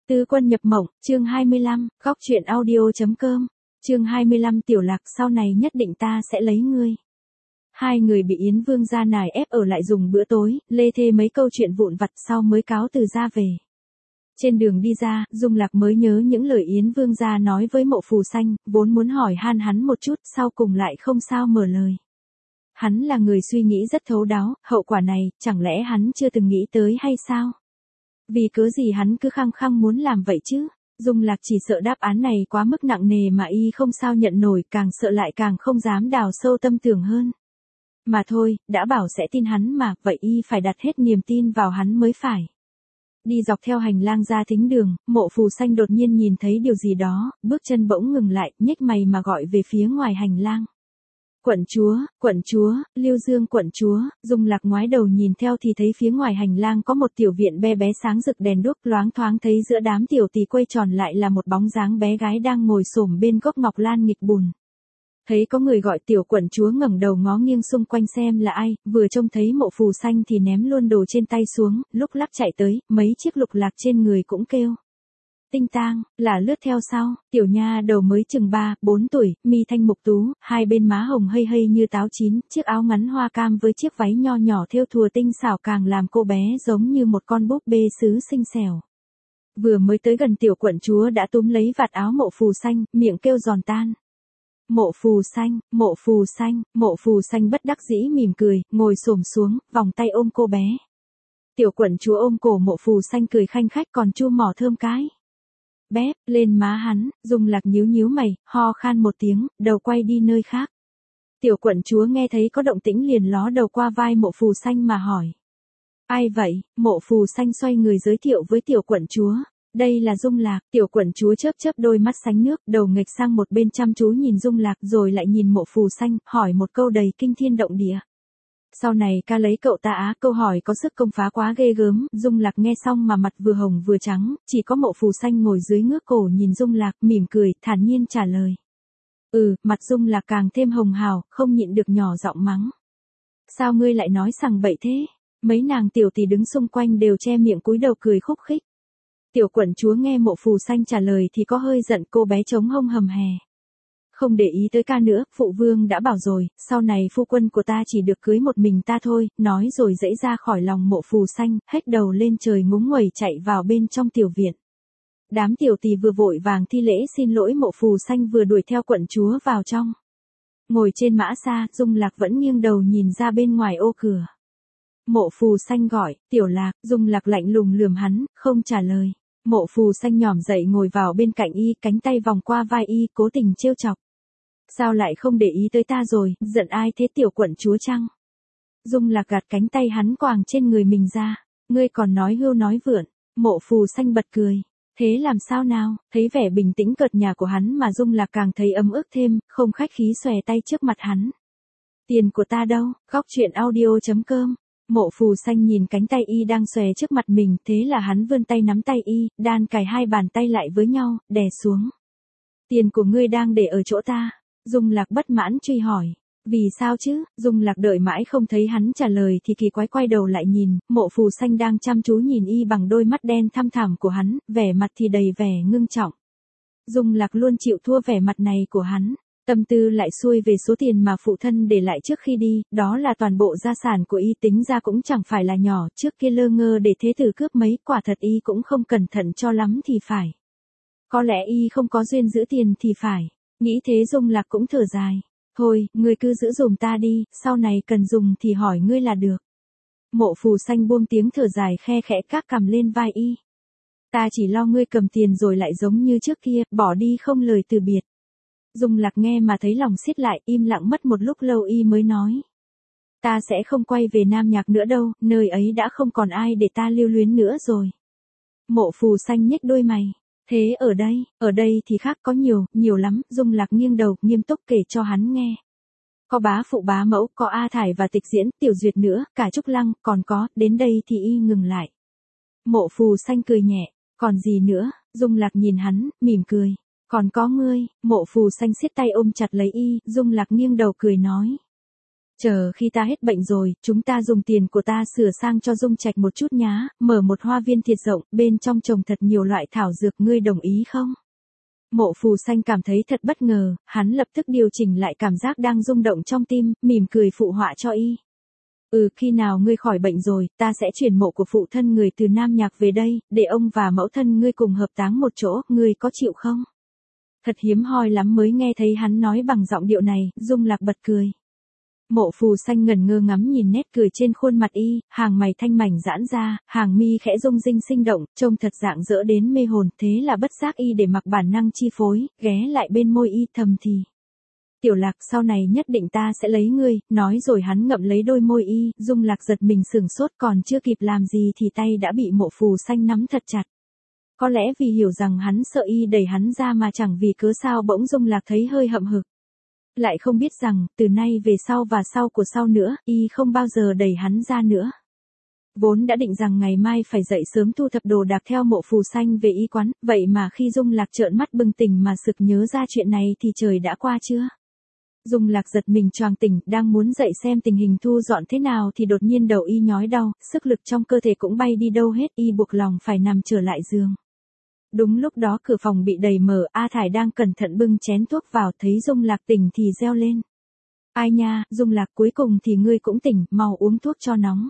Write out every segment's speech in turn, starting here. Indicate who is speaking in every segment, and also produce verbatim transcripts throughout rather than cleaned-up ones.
Speaker 1: Tứ quân nhập mộng, chương hai mươi lăm, góc truyện audio.com, chương hai mươi lăm Tiểu Lạc sau này nhất định ta sẽ lấy ngươi. Hai người bị Yến Vương gia nài ép ở lại dùng bữa tối, lê thê mấy câu chuyện vụn vặt sau mới cáo từ ra về. Trên đường đi ra, Dung Lạc mới nhớ những lời Yến Vương gia nói với Mộ Phù Sanh, vốn muốn hỏi han hắn một chút, sau cùng lại không sao mở lời. Hắn là người suy nghĩ rất thấu đáo, hậu quả này, chẳng lẽ hắn chưa từng nghĩ tới hay sao? Vì cớ gì hắn cứ khăng khăng muốn làm vậy chứ? Dung Lạc chỉ sợ đáp án này quá mức nặng nề mà y không sao nhận nổi, càng sợ lại càng không dám đào sâu tâm tưởng hơn. Mà thôi, đã bảo sẽ tin hắn mà, vậy y phải đặt hết niềm tin vào hắn mới phải. Đi dọc theo hành lang ra thính đường, Mộ Phù Sanh đột nhiên nhìn thấy điều gì đó, bước chân bỗng ngừng lại, nhếch mày mà gọi về phía ngoài hành lang. Quận chúa, quận chúa, Liêu Dương quận chúa. Dung Lạc ngoái đầu nhìn theo thì thấy phía ngoài hành lang có một tiểu viện be bé sáng rực đèn đuốc, loáng thoáng thấy giữa đám tiểu tỳ quay tròn lại là một bóng dáng bé gái đang ngồi xổm bên gốc ngọc lan nghịch bùn. Thấy có người gọi tiểu quận chúa ngẩng đầu ngó nghiêng xung quanh xem là ai, vừa trông thấy Mộ Phù Sanh thì ném luôn đồ trên tay xuống, lúc lắc chạy tới, mấy chiếc lục lạc trên người cũng kêu tinh tang, là lướt theo sau, tiểu nha đầu mới chừng ba, bốn tuổi, mi thanh mục tú, hai bên má hồng hây hây như táo chín, chiếc áo ngắn hoa cam với chiếc váy nho nhỏ thêu thùa tinh xảo càng làm cô bé giống như một con búp bê sứ xinh xẻo. Vừa mới tới gần tiểu quận chúa đã túm lấy vạt áo Mộ Phù Sanh, miệng kêu giòn tan. Mộ Phù Sanh, Mộ Phù Sanh, Mộ Phù Sanh bất đắc dĩ mỉm cười, ngồi xổm xuống, vòng tay ôm cô bé. Tiểu quận chúa ôm cổ Mộ Phù Sanh cười khanh khách còn chu mỏ thơm cái bép lên má hắn. Dung Lạc nhíu nhíu mày, ho khan một tiếng, đầu quay đi nơi khác. Tiểu quận chúa nghe thấy có động tĩnh liền ló đầu qua vai Mộ Phù Sanh mà hỏi. Ai vậy? Mộ Phù Sanh xoay người giới thiệu với tiểu quận chúa. Đây là Dung Lạc. Tiểu quận chúa chớp chớp đôi mắt sánh nước, đầu nghệch sang một bên chăm chú nhìn Dung Lạc rồi lại nhìn Mộ Phù Sanh, hỏi một câu đầy kinh thiên động địa. Sau này ca lấy cậu ta á, câu hỏi có sức công phá quá ghê gớm. Dung Lạc nghe xong mà mặt vừa hồng vừa trắng, chỉ có Mộ Phù Sanh ngồi dưới ngước cổ nhìn Dung Lạc, mỉm cười, thản nhiên trả lời. Ừ, mặt Dung Lạc càng thêm hồng hào, không nhịn được nhỏ giọng mắng. Sao ngươi lại nói sằng bậy thế? Mấy nàng tiểu tỷ đứng xung quanh đều che miệng cúi đầu cười khúc khích. Tiểu quận chúa nghe Mộ Phù Sanh trả lời thì có hơi giận, cô bé trống hông hầm hè. Không để ý tới ca nữa, phụ vương đã bảo rồi, sau này phu quân của ta chỉ được cưới một mình ta thôi, nói rồi dãy ra khỏi lòng Mộ Phù Sanh, hét đầu lên trời ngúng nguẩy chạy vào bên trong tiểu viện. Đám tiểu tỳ vừa vội vàng thi lễ xin lỗi Mộ Phù Sanh vừa đuổi theo quận chúa vào trong. Ngồi trên mã xa, Dung Lạc vẫn nghiêng đầu nhìn ra bên ngoài ô cửa. Mộ Phù Sanh gọi, Tiểu Lạc. Dung Lạc lạnh lùng lườm hắn, không trả lời. Mộ Phù Sanh nhỏm dậy ngồi vào bên cạnh y, cánh tay vòng qua vai y, cố tình trêu chọc. Sao lại không để ý tới ta rồi, giận ai thế tiểu quận chúa chăng? Dung Lạc gạt cánh tay hắn quàng trên người mình ra. Ngươi còn nói hưu nói vượn. Mộ Phù Sanh bật cười. Thế làm sao nào? Thấy vẻ bình tĩnh cợt nhả của hắn mà Dung Lạc càng thấy ấm ức thêm, không khách khí xòe tay trước mặt hắn. Tiền của ta đâu? Góc truyện audio.com. Mộ Phù Sanh nhìn cánh tay y đang xòe trước mặt mình, thế là hắn vươn tay nắm tay y, đan cài hai bàn tay lại với nhau, đè xuống. Tiền của ngươi đang để ở chỗ ta. Dung Lạc bất mãn truy hỏi. Vì sao chứ? Dung Lạc đợi mãi không thấy hắn trả lời thì kỳ quái quay đầu lại nhìn, Mộ Phù Sanh đang chăm chú nhìn y bằng đôi mắt đen thăm thẳm của hắn, vẻ mặt thì đầy vẻ ngưng trọng. Dung Lạc luôn chịu thua vẻ mặt này của hắn. Tâm tư lại xuôi về số tiền mà phụ thân để lại trước khi đi, đó là toàn bộ gia sản của y, tính ra cũng chẳng phải là nhỏ, trước kia lơ ngơ để thế tử cướp mấy, quả thật y cũng không cẩn thận cho lắm thì phải. Có lẽ y không có duyên giữ tiền thì phải. Nghĩ thế Dung Lạc cũng thở dài. Thôi, ngươi cứ giữ dùm ta đi, sau này cần dùng thì hỏi ngươi là được. Mộ Phù Sanh buông tiếng thở dài khe khẽ các cằm lên vai y. Ta chỉ lo ngươi cầm tiền rồi lại giống như trước kia, bỏ đi không lời từ biệt. Dung Lạc nghe mà thấy lòng xiết lại, im lặng mất một lúc lâu y mới nói. Ta sẽ không quay về Nam Nhạc nữa đâu, nơi ấy đã không còn ai để ta lưu luyến nữa rồi. Mộ Phù Sanh nhếch đôi mày. Thế ở đây, ở đây thì khác có nhiều, nhiều lắm. Dung Lạc nghiêng đầu, nghiêm túc kể cho hắn nghe. Có bá phụ bá mẫu, có A Thải và Tịch Diễn, Tiểu Duyệt nữa, cả Trúc Lăng, còn có, đến đây thì y ngừng lại. Mộ Phù Sanh cười nhẹ, còn gì nữa? Dung Lạc nhìn hắn, mỉm cười. Còn có ngươi. Mộ Phù Sanh siết tay ôm chặt lấy y, Dung Lạc nghiêng đầu cười nói. Chờ khi ta hết bệnh rồi, chúng ta dùng tiền của ta sửa sang cho Dung Trạch một chút nhá, mở một hoa viên thiệt rộng, bên trong trồng thật nhiều loại thảo dược, ngươi đồng ý không? Mộ Phù Xanh cảm thấy thật bất ngờ, hắn lập tức điều chỉnh lại cảm giác đang rung động trong tim, mỉm cười phụ họa cho y. Ừ, khi nào ngươi khỏi bệnh rồi, ta sẽ chuyển mộ của phụ thân người từ Nam Nhạc về đây, để ông và mẫu thân ngươi cùng hợp táng một chỗ, ngươi có chịu không? Thật hiếm hoi lắm mới nghe thấy hắn nói bằng giọng điệu này, Dung Lạc bật cười. Mộ Phù Xanh ngẩn ngơ ngắm nhìn nét cười trên khuôn mặt y, hàng mày thanh mảnh giãn ra, hàng mi khẽ rung rinh sinh động, trông thật rạng rỡ đến mê hồn, thế là bất giác y để mặc bản năng chi phối, ghé lại bên môi y thầm thì. Tiểu Lạc, sau này nhất định ta sẽ lấy ngươi, nói rồi hắn ngậm lấy đôi môi y, Dung Lạc giật mình sửng sốt, còn chưa kịp làm gì thì tay đã bị Mộ Phù Xanh nắm thật chặt. Có lẽ vì hiểu rằng hắn sợ y đẩy hắn ra mà chẳng vì cớ sao bỗng Dung Lạc thấy hơi hậm hực. Lại không biết rằng, từ nay về sau và sau của sau nữa, y không bao giờ đẩy hắn ra nữa. Vốn đã định rằng ngày mai phải dậy sớm thu thập đồ đạc theo Mộ Phù Xanh về y quán, vậy mà khi Dung Lạc trợn mắt bừng tỉnh mà sực nhớ ra chuyện này thì trời đã qua chưa? Dung Lạc giật mình choàng tỉnh, đang muốn dậy xem tình hình thu dọn thế nào thì đột nhiên đầu y nhói đau, sức lực trong cơ thể cũng bay đi đâu hết, y buộc lòng phải nằm trở lại giường. Đúng lúc đó cửa phòng bị đẩy mở, A Thải đang cẩn thận bưng chén thuốc vào, thấy Dung Lạc tỉnh thì reo lên. Ai nha, Dung Lạc, cuối cùng thì ngươi cũng tỉnh, mau uống thuốc cho nóng.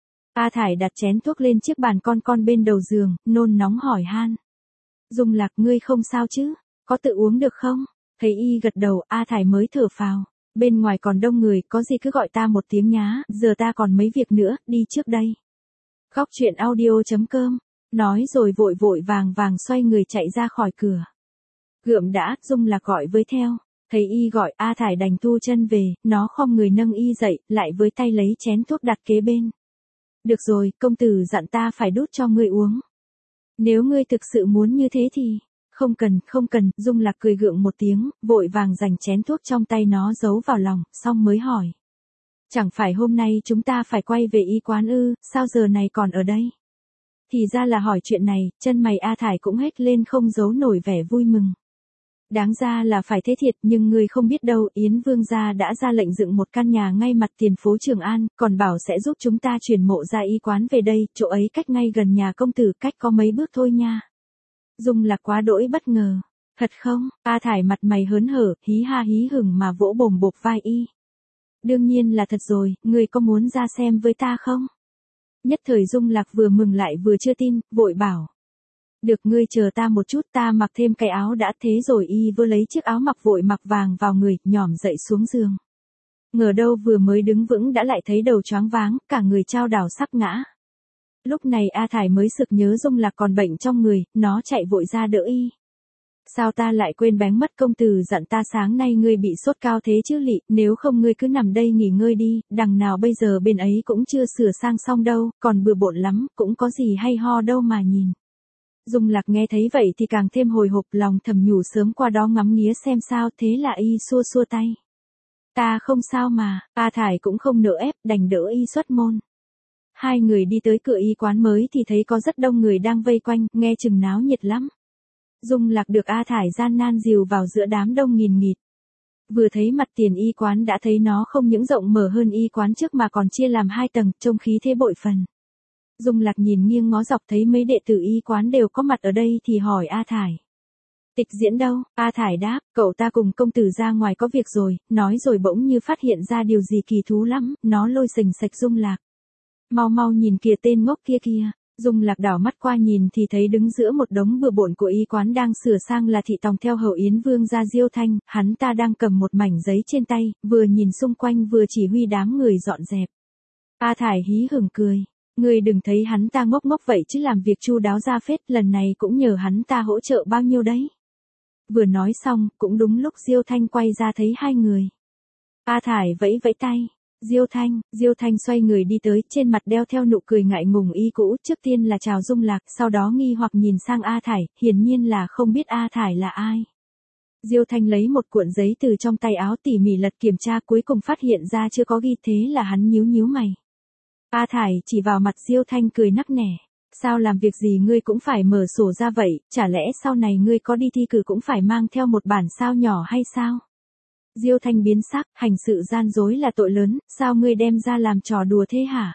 Speaker 1: A Thải đặt chén thuốc lên chiếc bàn con con bên đầu giường, nôn nóng hỏi han. Dung Lạc, ngươi không sao chứ, có tự uống được không? Thấy y gật đầu, A Thải mới thở phào. Bên ngoài còn đông người, có gì cứ gọi ta một tiếng nhá, giờ ta còn mấy việc nữa, đi trước đây. Góc truyện audio chấm com. Nói rồi vội vội vàng vàng xoay người chạy ra khỏi cửa. Gượm đã, Dung Lạc gọi với theo. Thấy y gọi, A Thải đành thu chân về, nó khom người nâng y dậy, lại với tay lấy chén thuốc đặt kế bên. Được rồi, công tử dặn ta phải đút cho ngươi uống. Nếu ngươi thực sự muốn như thế thì... Không cần, không cần, Dung Lạc cười gượng một tiếng, vội vàng giành chén thuốc trong tay nó giấu vào lòng, xong mới hỏi. Chẳng phải hôm nay chúng ta phải quay về y quán ư, sao giờ này còn ở đây? Thì ra là hỏi chuyện này, chân mày A Thải cũng hết lên không giấu nổi vẻ vui mừng. Đáng ra là phải thế thiệt, nhưng người không biết đâu, Yến Vương gia đã ra lệnh dựng một căn nhà ngay mặt tiền phố Trường An, còn bảo sẽ giúp chúng ta chuyển mộ ra y quán về đây, chỗ ấy cách ngay gần nhà công tử, cách có mấy bước thôi nha. Dung Lạc quá đỗi bất ngờ. Thật không? A Thải mặt mày hớn hở, hí ha hí hửng mà vỗ bồm bộp vai y. Đương nhiên là thật rồi, người có muốn ra xem với ta không? Nhất thời Dung Lạc vừa mừng lại vừa chưa tin, vội bảo. Được, ngươi chờ ta một chút, ta mặc thêm cái áo đã. Thế rồi y vừa lấy chiếc áo mặc vội mặc vàng vào người, nhỏm dậy xuống giường. Ngờ đâu vừa mới đứng vững đã lại thấy đầu choáng váng, cả người chao đảo sắp ngã. Lúc này A Thải mới sực nhớ Dung Lạc còn bệnh trong người, nó chạy vội ra đỡ y. Sao ta lại quên bén mất, công tử dặn ta sáng nay ngươi bị sốt cao thế chứ lị, nếu không ngươi cứ nằm đây nghỉ ngơi đi, đằng nào bây giờ bên ấy cũng chưa sửa sang xong đâu, còn bừa bộn lắm, cũng có gì hay ho đâu mà nhìn. Dung Lạc nghe thấy vậy thì càng thêm hồi hộp, lòng thầm nhủ sớm qua đó ngắm nghía xem sao, thế là y xua xua tay. Ta không sao mà, A Thải cũng không nỡ ép, đành đỡ y xuất môn. Hai người đi tới cửa y quán mới thì thấy có rất đông người đang vây quanh, nghe chừng náo nhiệt lắm. Dung Lạc được A Thải gian nan dìu vào giữa đám đông nghìn nghịt. Vừa thấy mặt tiền y quán đã thấy nó không những rộng mở hơn y quán trước mà còn chia làm hai tầng, trông khí thế bội phần. Dung Lạc nhìn nghiêng ngó dọc thấy mấy đệ tử y quán đều có mặt ở đây thì hỏi A Thải. Tịch Diễn đâu? A Thải đáp, cậu ta cùng công tử ra ngoài có việc rồi, nói rồi bỗng như phát hiện ra điều gì kỳ thú lắm, nó lôi sình sạch Dung Lạc. Mau mau nhìn kìa, tên ngốc kia kia. Dung Lạc đảo mắt qua nhìn thì thấy đứng giữa một đống bừa bộn của y quán đang sửa sang là thị tòng theo hầu Yến Vương gia Diêu Thanh, hắn ta đang cầm một mảnh giấy trên tay, vừa nhìn xung quanh vừa chỉ huy đám người dọn dẹp. A Thải hí hửng cười. Ngươi đừng thấy hắn ta ngốc ngốc vậy chứ làm việc chu đáo ra phết, lần này cũng nhờ hắn ta hỗ trợ bao nhiêu đấy. Vừa nói xong, cũng đúng lúc Diêu Thanh quay ra thấy hai người. A Thải vẫy vẫy tay. Diêu Thanh, Diêu Thanh xoay người đi tới, trên mặt đeo theo nụ cười ngại ngùng y cũ, trước tiên là chào Dung Lạc, sau đó nghi hoặc nhìn sang A Thải, hiển nhiên là không biết A Thải là ai. Diêu Thanh lấy một cuộn giấy từ trong tay áo tỉ mỉ lật kiểm tra, cuối cùng phát hiện ra chưa có ghi, thế là hắn nhíu nhíu mày. A Thải chỉ vào mặt Diêu Thanh cười nắc nẻ. Sao làm việc gì ngươi cũng phải mở sổ ra vậy, chả lẽ sau này ngươi có đi thi cử cũng phải mang theo một bản sao nhỏ hay sao? Diêu Thanh biến sắc, hành sự gian dối là tội lớn, sao ngươi đem ra làm trò đùa thế hả?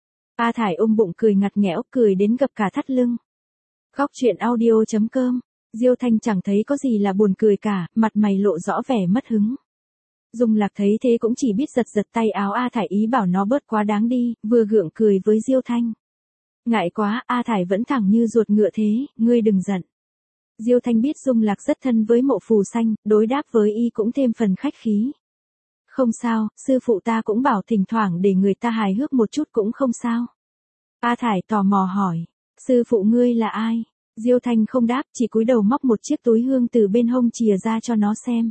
Speaker 1: A Thải ôm bụng cười ngặt nghẽo, cười đến gập cả thắt lưng. Góc truyện audio chấm com. Diêu Thanh chẳng thấy có gì là buồn cười cả, mặt mày lộ rõ vẻ mất hứng. Dung Lạc thấy thế cũng chỉ biết giật giật tay áo A Thải ý bảo nó bớt quá đáng đi, vừa gượng cười với Diêu Thanh. Ngại quá, A Thải vẫn thẳng như ruột ngựa thế, ngươi đừng giận. Diêu Thanh biết Dung Lạc rất thân với Mộ Phù Xanh, đối đáp với y cũng thêm phần khách khí. Không sao, sư phụ ta cũng bảo thỉnh thoảng để người ta hài hước một chút cũng không sao. A Thải tò mò hỏi, sư phụ ngươi là ai? Diêu Thanh không đáp, chỉ cúi đầu móc một chiếc túi hương từ bên hông chìa ra cho nó xem.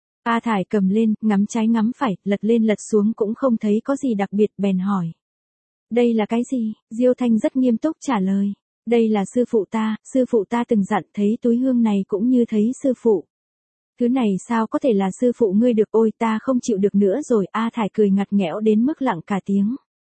Speaker 1: A Thải cầm lên, ngắm trái ngắm phải, lật lên lật xuống cũng không thấy có gì đặc biệt, bèn hỏi. Đây là cái gì? Diêu Thanh rất nghiêm túc trả lời. Đây là sư phụ ta, sư phụ ta từng dặn thấy túi hương này cũng như thấy sư phụ. Thứ này sao có thể là sư phụ ngươi được, ôi ta không chịu được nữa rồi. A Thải cười ngặt nghẽo đến mức lặng cả tiếng.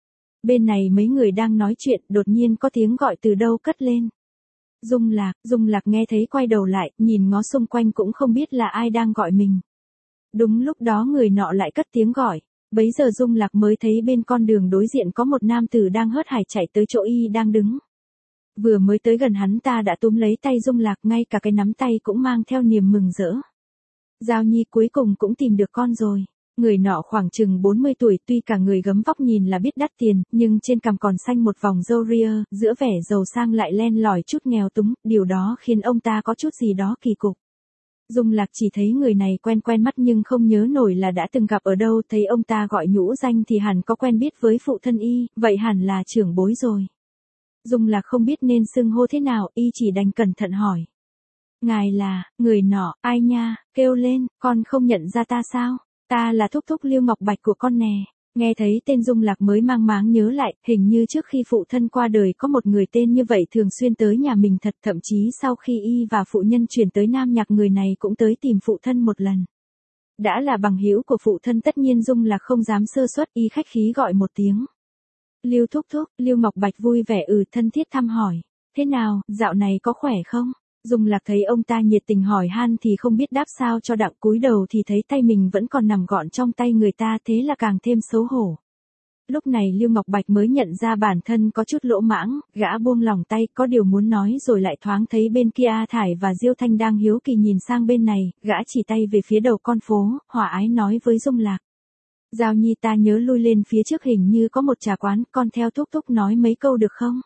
Speaker 1: Bên này mấy người đang nói chuyện, đột nhiên có tiếng gọi từ đâu cất lên. Dung Lạc, Dung Lạc nghe thấy quay đầu lại, nhìn ngó xung quanh cũng không biết là ai đang gọi mình. Đúng lúc đó người nọ lại cất tiếng gọi. Bấy giờ Dung Lạc mới thấy bên con đường đối diện có một nam tử đang hớt hải chạy tới chỗ y đang đứng. Vừa mới tới gần hắn ta đã túm lấy tay Dung Lạc, ngay cả cái nắm tay cũng mang theo niềm mừng rỡ. Giao Nhi cuối cùng cũng tìm được con rồi. Người nọ khoảng chừng bốn mươi tuổi, tuy cả người gấm vóc nhìn là biết đắt tiền, nhưng trên cằm còn xanh một vòng râu ria, giữa vẻ giàu sang lại len lỏi chút nghèo túng, điều đó khiến ông ta có chút gì đó kỳ cục. Dung Lạc chỉ thấy người này quen quen mắt nhưng không nhớ nổi là đã từng gặp ở đâu, thấy ông ta gọi nhũ danh thì hẳn có quen biết với phụ thân y, vậy hẳn là trưởng bối rồi. Dung Lạc không biết nên xưng hô thế nào, y chỉ đành cẩn thận hỏi. Ngài là, người nọ, ai nha, kêu lên, con không nhận ra ta sao? Ta là thúc thúc Liêu Ngọc Bạch của con nè. Nghe thấy tên Dung Lạc mới mang máng nhớ lại, hình như trước khi phụ thân qua đời có một người tên như vậy thường xuyên tới nhà mình thật, thậm chí sau khi y và phụ nhân chuyển tới Nam Nhạc người này cũng tới tìm phụ thân một lần. Đã là bằng hữu của phụ thân tất nhiên Dung Lạc không dám sơ suất, y khách khí gọi một tiếng. Liêu thúc thúc, Liêu Ngọc Bạch vui vẻ ừ thân thiết thăm hỏi. Thế nào, dạo này có khỏe không? Dung Lạc thấy ông ta nhiệt tình hỏi han thì không biết đáp sao cho đặng, cúi đầu thì thấy tay mình vẫn còn nằm gọn trong tay người ta, thế là càng thêm xấu hổ. Lúc này Liêu Ngọc Bạch mới nhận ra bản thân có chút lỗ mãng, gã buông lòng tay, có điều muốn nói rồi lại thoáng thấy bên kia A Thải và Diêu Thanh đang hiếu kỳ nhìn sang bên này, gã chỉ tay về phía đầu con phố, hòa ái nói với Dung Lạc. Giao Nhi ta nhớ lui lên phía trước hình như có một trà quán, con theo thúc thúc nói mấy câu được không?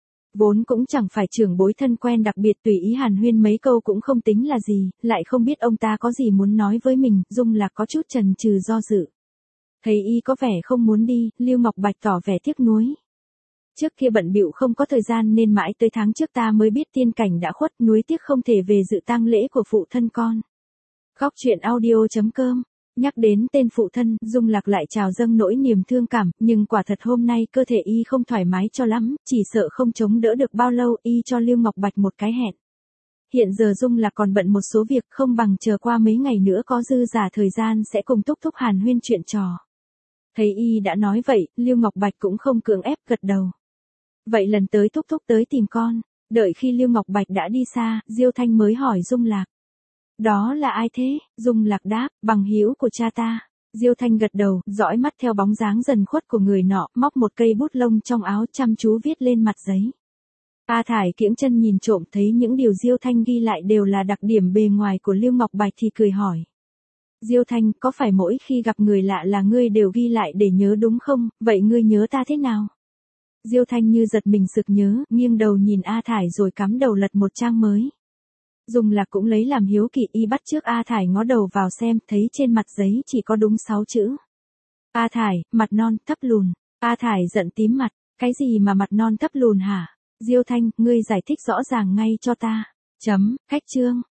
Speaker 1: Vốn cũng chẳng phải trưởng bối thân quen, đặc biệt tùy ý hàn huyên mấy câu cũng không tính là gì, lại không biết ông ta có gì muốn nói với mình, Dung Lạc có chút chần chừ do dự. Thấy y có vẻ không muốn đi, Liêu Ngọc Bạch tỏ vẻ tiếc nuối. Trước kia bận bịu không có thời gian nên mãi tới tháng trước ta mới biết tiên cảnh đã khuất, nuối tiếc không thể về dự tang lễ của phụ thân con. Góc truyện audio chấm com. Nhắc đến tên phụ thân, Dung Lạc lại trào dâng nỗi niềm thương cảm, nhưng quả thật hôm nay cơ thể y không thoải mái cho lắm, chỉ sợ không chống đỡ được bao lâu, y cho Liêu Ngọc Bạch một cái hẹn. Hiện giờ Dung Lạc còn bận một số việc, không bằng chờ qua mấy ngày nữa có dư giả thời gian sẽ cùng thúc thúc hàn huyên chuyện trò. Thấy y đã nói vậy, Liêu Ngọc Bạch cũng không cưỡng ép, gật đầu. Vậy lần tới thúc thúc tới tìm con. Đợi khi Liêu Ngọc Bạch đã đi xa, Diêu Thanh mới hỏi Dung Lạc. Đó là ai thế? Dung Lạc đáp, bằng hữu của cha ta. Diêu Thanh gật đầu, dõi mắt theo bóng dáng dần khuất của người nọ, móc một cây bút lông trong áo chăm chú viết lên mặt giấy. A Thải kiễng chân nhìn trộm thấy những điều Diêu Thanh ghi lại đều là đặc điểm bề ngoài của Liêu Ngọc Bạch thì cười hỏi. Diêu Thanh, có phải mỗi khi gặp người lạ là ngươi đều ghi lại để nhớ đúng không? Vậy ngươi nhớ ta thế nào? Diêu Thanh như giật mình sực nhớ, nghiêng đầu nhìn A Thải rồi cắm đầu lật một trang mới. Dung Lạc cũng lấy làm hiếu kỳ, y bắt trước A Thải ngó đầu vào xem, thấy trên mặt giấy chỉ có đúng sáu chữ. A Thải, mặt non, thấp lùn. A Thải giận tím mặt, cái gì mà mặt non thấp lùn hả? Diêu Thanh, ngươi giải thích rõ ràng ngay cho ta. Chấm, khách chương.